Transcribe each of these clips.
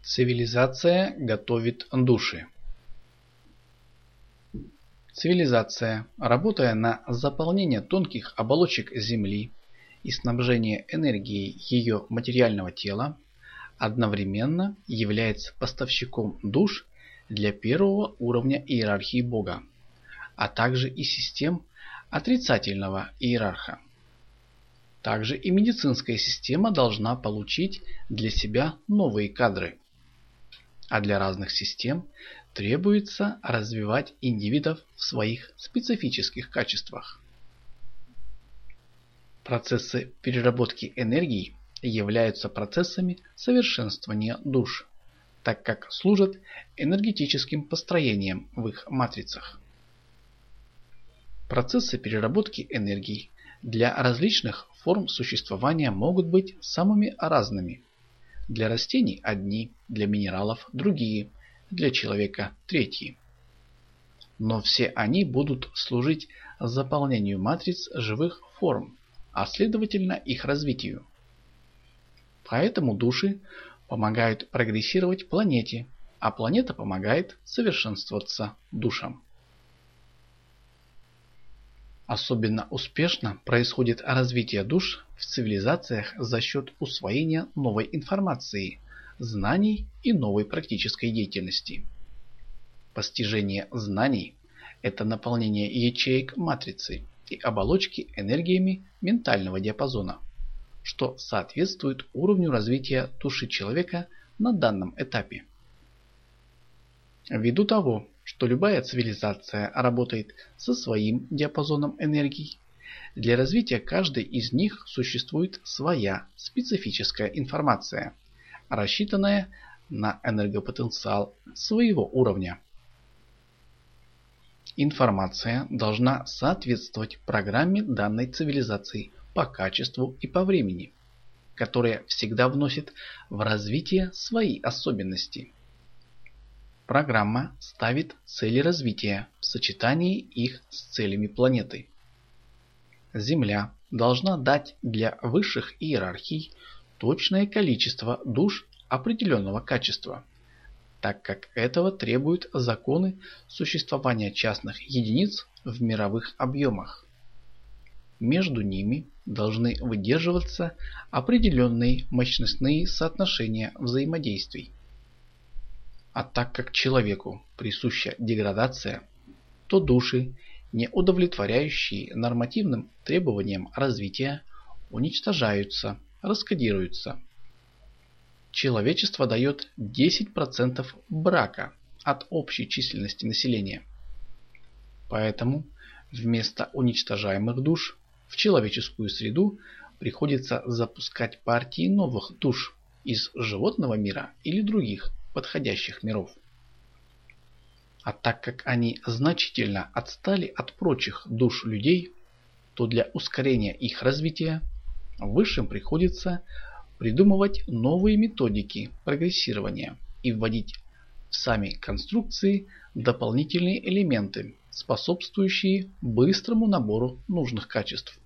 Цивилизация готовит души. Цивилизация, работая на заполнение тонких оболочек Земли и снабжение энергией ее материального тела, одновременно является поставщиком душ для первого уровня иерархии Бога, а также и систем отрицательного иерарха. Также и медицинская система должна получить для себя новые кадры. А для разных систем требуется развивать индивидов в своих специфических качествах. Процессы переработки энергии являются процессами совершенствования душ, так как служат энергетическим построением в их матрицах. Процессы переработки энергии для различных форм существования могут быть самыми разными. Для растений одни, для минералов другие, для человека третьи. Но все они будут служить заполнению матриц живых форм, а следовательно их развитию. Поэтому души помогают прогрессировать планете, а планета помогает совершенствоваться душам. Особенно успешно происходит развитие душ в цивилизациях за счет усвоения новой информации, знаний и новой практической деятельности. Постижение знаний – это наполнение ячеек матрицы и оболочки энергиями ментального диапазона, что соответствует уровню развития души человека на данном этапе. Ввиду того, что любая цивилизация работает со своим диапазоном энергий, для развития каждой из них существует своя специфическая информация, рассчитанная на энергопотенциал своего уровня. Информация должна соответствовать программе данной цивилизации по качеству и по времени, которая всегда вносит в развитие свои особенности. Программа ставит цели развития в сочетании их с целями планеты. Земля должна дать для высших иерархий точное количество душ определенного качества, так как этого требуют законы существования частных единиц в мировых объемах. Между ними должны выдерживаться определенные мощностные соотношения взаимодействий. А так как человеку присуща деградация, то души, не удовлетворяющие нормативным требованиям развития, уничтожаются, раскодируются. Человечество дает 10% брака от общей численности населения. Поэтому вместо уничтожаемых душ в человеческую среду приходится запускать партии новых душ из животного мира или других подходящих миров. А так как они значительно отстали от прочих душ людей, то для ускорения их развития высшим приходится придумывать новые методики прогрессирования и вводить в сами конструкции дополнительные элементы, способствующие быстрому набору нужных качеств.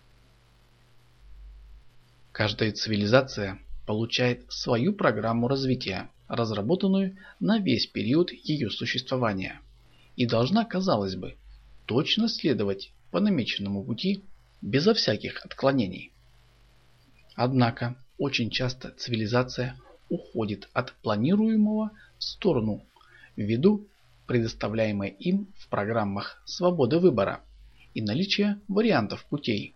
Каждая цивилизация получает свою программу развития, разработанную на весь период ее существования, и должна, казалось бы, точно следовать по намеченному пути безо всяких отклонений. Однако очень часто цивилизация уходит от планируемого в сторону ввиду предоставляемой им в программах свободы выбора и наличия вариантов путей.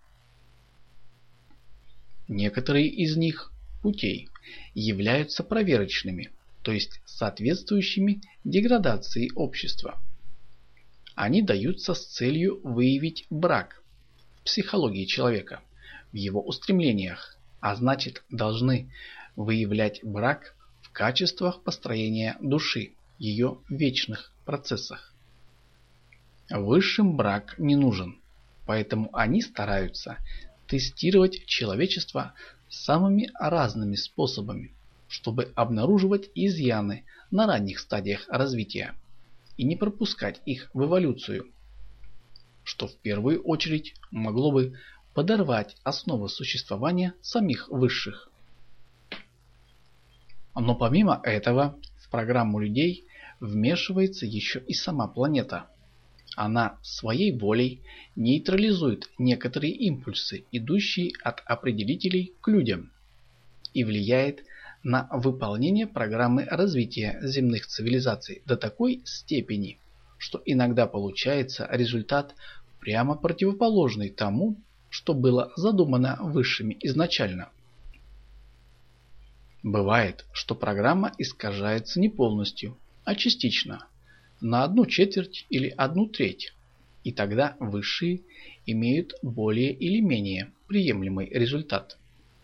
Некоторые из них путей являются проверочными, то есть соответствующими деградации общества. Они даются с целью выявить брак в психологии человека, в его устремлениях, а значит должны выявлять брак в качествах построения души, ее вечных процессах. Высшим брак не нужен, поэтому они стараются тестировать человечество самыми разными способами, чтобы обнаруживать изъяны на ранних стадиях развития и не пропускать их в эволюцию, что в первую очередь могло бы подорвать основы существования самих высших. Но помимо этого, в программу людей вмешивается еще и сама планета. Она своей волей нейтрализует некоторые импульсы, идущие от определителей к людям, и влияет на выполнение программы развития земных цивилизаций до такой степени, что иногда получается результат прямо противоположный тому, что было задумано высшими изначально. Бывает, что программа искажается не полностью, а частично, на 1/4 или 1/3, и тогда высшие имеют более или менее приемлемый результат.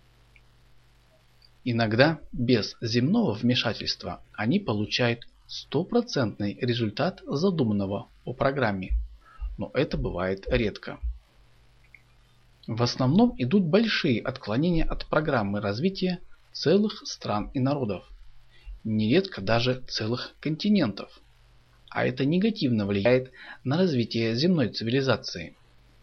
Иногда без земного вмешательства они получают стопроцентный результат задуманного по программе, но это бывает редко. В основном идут большие отклонения от программы развития целых стран и народов, нередко даже целых континентов, а это негативно влияет на развитие земной цивилизации.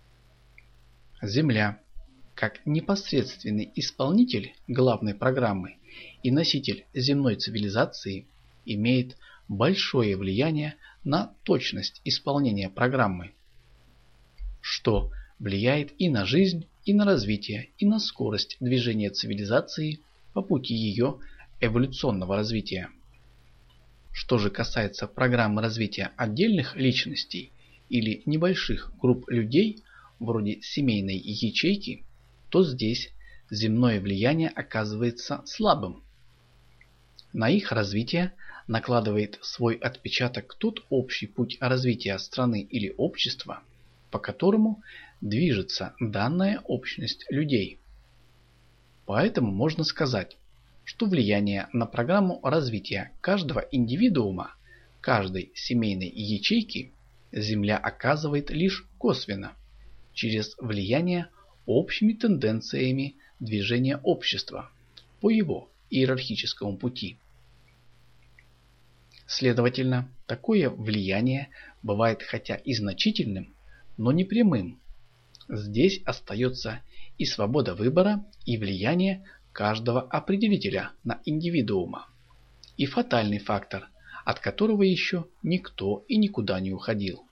Земля, как непосредственный исполнитель главной программы и носитель земной цивилизации, имеет большое влияние на точность исполнения программы, что влияет и на жизнь, и на развитие, и на скорость движения цивилизации по пути ее эволюционного развития. Что же касается программы развития отдельных личностей или небольших групп людей, вроде семейной ячейки, то здесь земное влияние оказывается слабым. На их развитие накладывает свой отпечаток тот общий путь развития страны или общества, по которому движется данная общность людей. Поэтому можно сказать, что влияние на программу развития каждого индивидуума, каждой семейной ячейки Земля оказывает лишь косвенно, через влияние общими тенденциями движения общества по его иерархическому пути. Следовательно, такое влияние бывает хотя и значительным, но не прямым. Здесь остается и свобода выбора, и влияние каждого определителя на индивидуума, и фатальный фактор, от которого еще никто и никуда не уходил.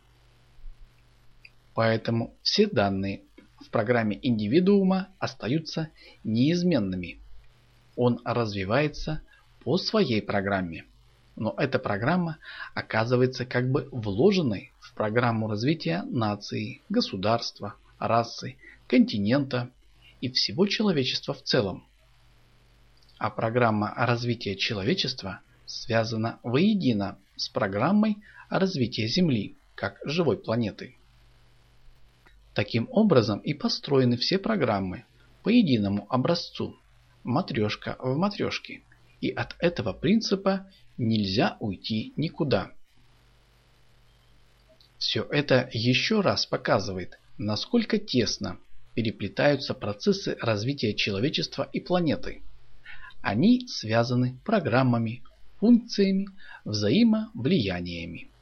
Поэтому все данные в программе индивидуума остаются неизменными. Он развивается по своей программе, но эта программа оказывается как бы вложенной в программу развития нации, государства, расы, континента и всего человечества в целом. А программа развития человечества связана воедино с программой развития Земли как живой планеты. Таким образом и построены все программы по единому образцу, матрешка в матрешке, и от этого принципа нельзя уйти никуда. Все это еще раз показывает, насколько тесно переплетаются процессы развития человечества и планеты. Они связаны программами, функциями, взаимовлияниями.